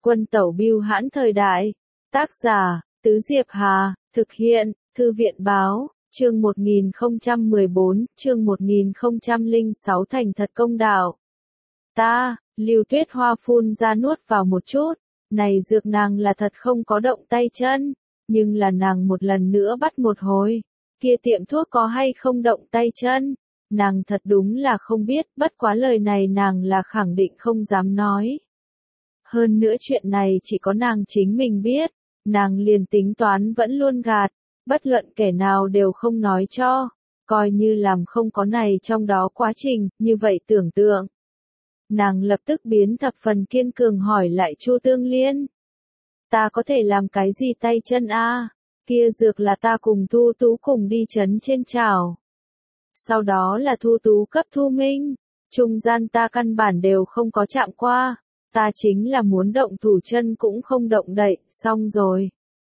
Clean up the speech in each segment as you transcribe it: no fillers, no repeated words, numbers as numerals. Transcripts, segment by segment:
Quân tẩu bưu hãn thời đại. Tác giả, Tứ Diệp Hà, thực hiện, Thư viện báo, chương 1014, chương 1006 thành thật công đạo. Lưu Tuyết Hoa phun ra nuốt vào một chút, này dược nàng là thật không có động tay chân, nhưng là nàng một lần nữa bắt một hồi, kia tiệm thuốc có hay không động tay chân, nàng thật đúng là không biết, bất quá lời này nàng là khẳng định không dám nói. Hơn nữa chuyện này chỉ có nàng chính mình biết, nàng liền tính toán vẫn luôn gạt, bất luận kẻ nào đều không nói cho, coi như làm không có này trong đó quá trình, như vậy tưởng tượng. Nàng lập tức biến thập phần kiên cường hỏi lại Chu Tương Liên. Ta có thể làm cái gì tay chân a? Kia dược là ta cùng Thu Tú cùng đi trấn trên chảo. Sau đó là Thu Tú cấp Thu Minh, trung gian ta căn bản đều không có chạm qua, ta chính là muốn động thủ chân cũng không động đậy, xong rồi.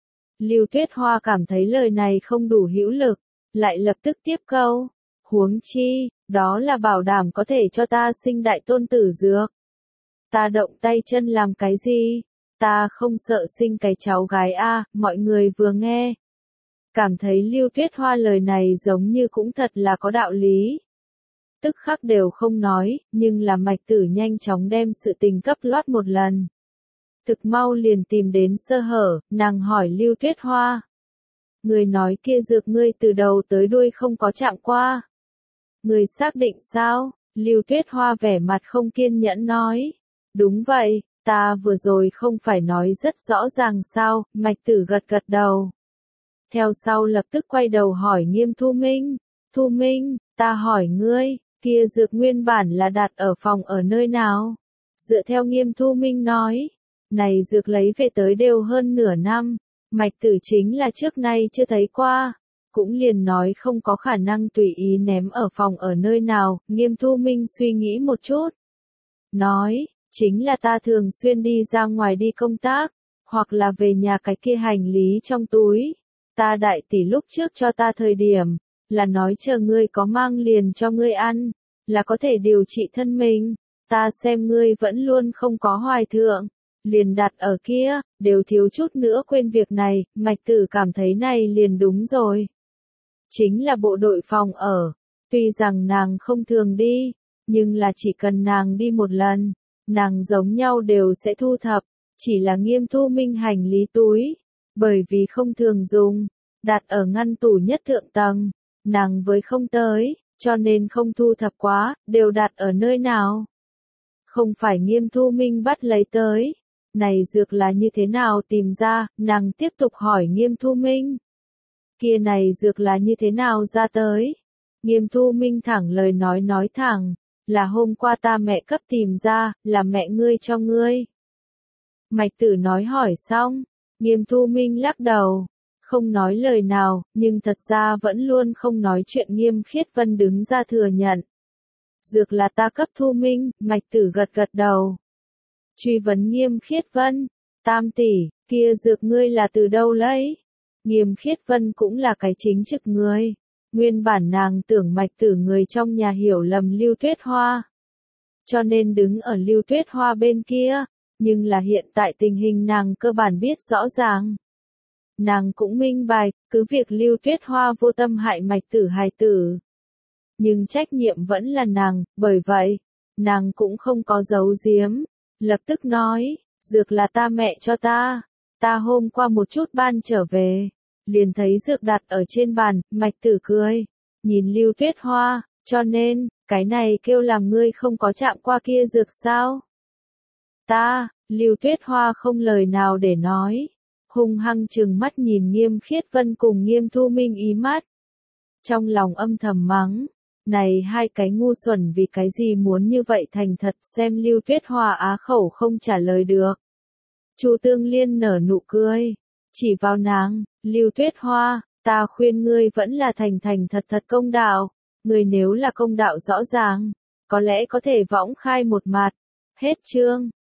Lưu Tuyết Hoa cảm thấy lời này không đủ hữu lực, lại lập tức tiếp câu, huống chi, đó là bảo đảm có thể cho ta sinh đại tôn tử dược. Ta động tay chân làm cái gì? Ta không sợ sinh cái cháu gái a, mọi người vừa nghe. Cảm thấy Lưu Tuyết Hoa lời này giống như cũng thật là có đạo lý. Tức khắc đều không nói, nhưng là Mạch Tử nhanh chóng đem sự tình cấp loát một lần. Thực mau liền tìm đến sơ hở, nàng hỏi Lưu Tuyết Hoa. Người nói kia dược ngươi từ đầu tới đuôi không có chạm qua. Người xác định sao? Lưu Tuyết Hoa vẻ mặt không kiên nhẫn nói. Đúng vậy, ta vừa rồi không phải nói rất rõ ràng sao, Mạch Tử gật gật đầu. Theo sau lập tức quay đầu hỏi Nghiêm Thu Minh. Thu Minh, ta hỏi ngươi, kia dược nguyên bản là đặt ở phòng ở nơi nào? Dựa theo Nghiêm Thu Minh nói, này dược lấy về tới đều hơn nửa năm, Mạch Tử chính là trước nay chưa thấy qua, cũng liền nói không có khả năng tùy ý ném ở phòng ở nơi nào, Nghiêm Thu Minh suy nghĩ một chút. Nói, chính là ta thường xuyên đi ra ngoài đi công tác, hoặc là về nhà cái kia hành lý trong túi. Ta đại tỷ lúc trước cho ta thời điểm, là nói chờ ngươi có mang liền cho ngươi ăn, là có thể điều trị thân mình, ta xem ngươi vẫn luôn không có hoài thượng, liền đặt ở kia, đều thiếu chút nữa quên việc này, Mạch Tử cảm thấy này liền đúng rồi. Chính là bộ đội phòng ở, tuy rằng nàng không thường đi, nhưng là chỉ cần nàng đi một lần, nàng giống nhau đều sẽ thu thập, chỉ là Nghiêm Thu Minh hành lý túi, bởi vì không thường dùng, đặt ở ngăn tủ nhất thượng tầng, nàng với không tới, cho nên không thu thập quá, đều đặt ở nơi nào. Không phải Nghiêm Thu Minh bắt lấy tới, này dược là như thế nào tìm ra, nàng tiếp tục hỏi Nghiêm Thu Minh. Kia này dược là như thế nào ra tới? Nghiêm Thu Minh thẳng lời nói thẳng, là hôm qua ta mẹ cấp tìm ra, là mẹ ngươi cho ngươi. Mạch Tử nói hỏi xong, Nghiêm Thu Minh lắc đầu, không nói lời nào, nhưng thật ra vẫn luôn không nói chuyện. Nghiêm Khiết Vân đứng ra thừa nhận. Dược là ta cấp Thu Minh, Mạch Tử gật gật đầu. Truy vấn Nghiêm Khiết Vân, tam tỷ, kia dược ngươi là từ đâu lấy? Nghiêm Khiết Vân cũng là cái chính trực người. Nguyên bản nàng tưởng Mạch Tử người trong nhà hiểu lầm Lưu Tuyết Hoa, cho nên đứng ở Lưu Tuyết Hoa bên kia, nhưng là hiện tại tình hình nàng cơ bản biết rõ ràng. Nàng cũng minh bạch, cứ việc Lưu Tuyết Hoa vô tâm hại Mạch Tử hài tử. Nhưng trách nhiệm vẫn là nàng, bởi vậy, nàng cũng không có giấu giếm, lập tức nói, dược là ta mẹ cho ta hôm qua một chút ban trở về, liền thấy dược đặt ở trên bàn, Mạch Tử cười, nhìn Lưu Tuyết Hoa, cho nên, cái này kêu làm ngươi không có chạm qua kia dược sao? Lưu Tuyết Hoa không lời nào để nói, hung hăng trừng mắt nhìn Nghiêm Khiết Vân cùng Nghiêm Thu Minh ý mắt. Trong lòng âm thầm mắng, này hai cái ngu xuẩn vì cái gì muốn như vậy thành thật, xem Lưu Tuyết Hoa á khẩu không trả lời được. Chu Tương Liên nở nụ cười, chỉ vào nàng, Lưu Tuyết Hoa, ta khuyên ngươi vẫn là thành thật công đạo, ngươi nếu là công đạo rõ ràng, có lẽ có thể võng khai một mặt. Hết chương.